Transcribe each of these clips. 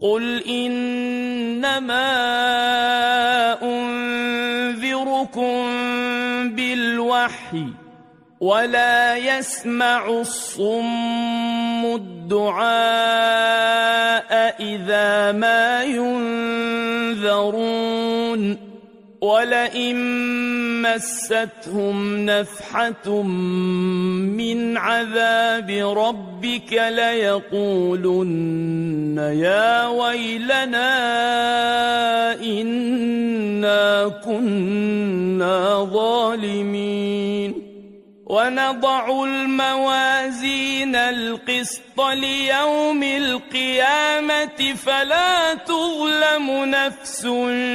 قل إنما أنذركم بالوحي ولا يسمع الصم الدعاء إذا ما ينذرون ولئن مستهم نفحة من عذاب ربك ليقولن يا ويلنا إنا كنا ظالمين ونضع الموازين القسط ليوم القيامة فلا تظلم نفس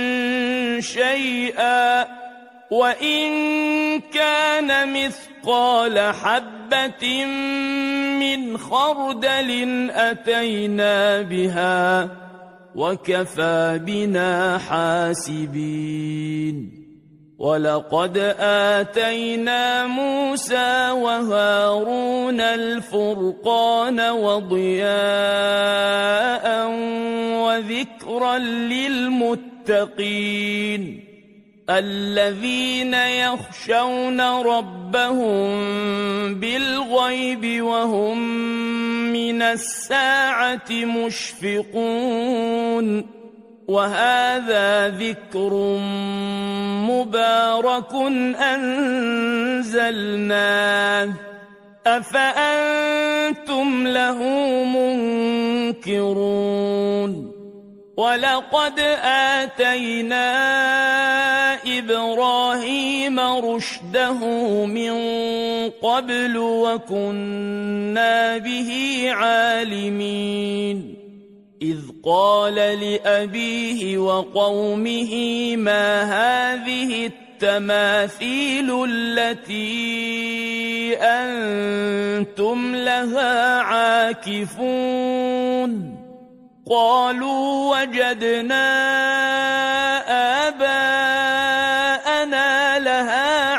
شيئا وإن كان مثقال حبة من خردل أتينا بها وكفى بنا حاسبين ولقد آتينا موسى وهارون الفرقان وضياء وذكرا للمتقين الذين يخشون ربهم بالغيب وهم من الساعة مشفقون وهذا ذكر مبارك أنزلناه أفأنتم له منكرون ولقد آتينا إبراهيم رشده من قبل وكنا به عالمين إذ قال لأبيه وقومه ما هذه التماثيل التي أنتم لها عاكفون قالوا وجدنا آباءنا لها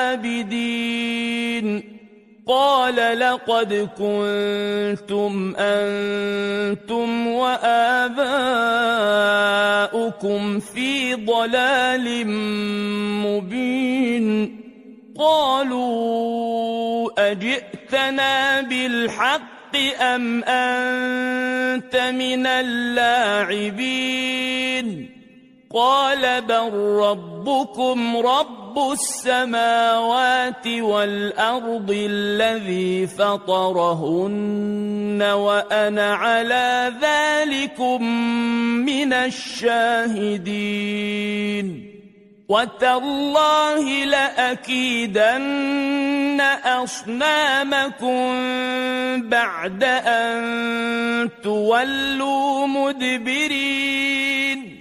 عابدين قال لقد كنتم أنتم وآباؤكم في ضلال مبين قالوا أجئتنا بالحق أم أنت من اللاعبين قال بل ربكم رب السماوات والأرض الذي فطرهن وأنا على ذلكم من الشاهدين وتالله لأكيدن أصنامكم بعد أن تولوا مدبرين